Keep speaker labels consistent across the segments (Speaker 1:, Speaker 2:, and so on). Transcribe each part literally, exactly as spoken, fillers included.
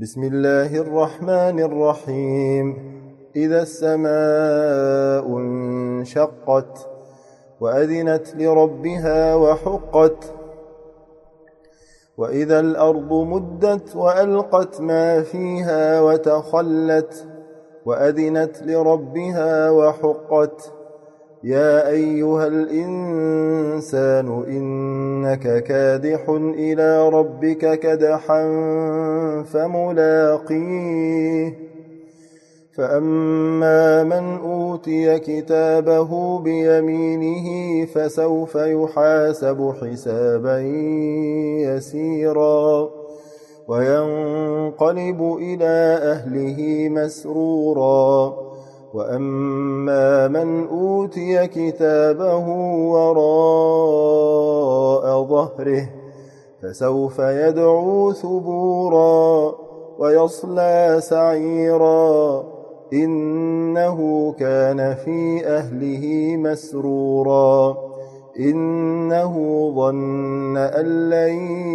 Speaker 1: بسم الله الرحمن الرحيم إذا السماء انشقت وأذنت لربها وحقت وإذا الأرض مدت وألقت ما فيها وتخلت وأذنت لربها وحقت يا أيها الإنسان إنك كادح إلى ربك كدحا فملاقيه فأما من أوتي كتابه بيمينه فسوف يحاسب حسابا يسيرا وينقلب إلى أهله مسرورا وأما من أوتي كتابه وراء ظهره فسوف يدعو ثبورا ويصلى سعيرا إنه كان في أهله مسرورا إنه ظن أن لن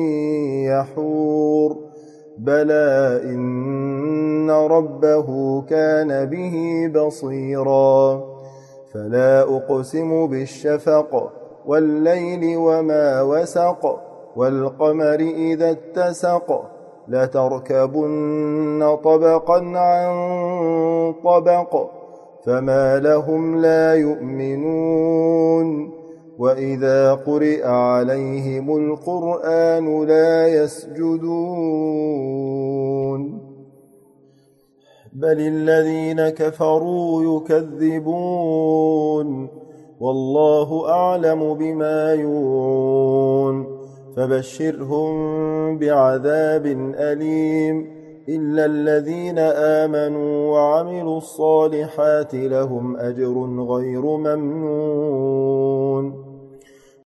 Speaker 1: يحور بلى إن ربه كان به بصيرا فلا أقسم بالشفق والليل وما وسق والقمر إذا اتسق لتركبن طبقا عن طبق فما لهم لا يؤمنون وإذا قرئ عليهم القرآن لا يسجدون بل الذين كفروا يكذبون والله أعلم بما يوعون فبشرهم بعذاب أليم إلا الذين آمنوا وعملوا الصالحات لهم أجر غير ممنون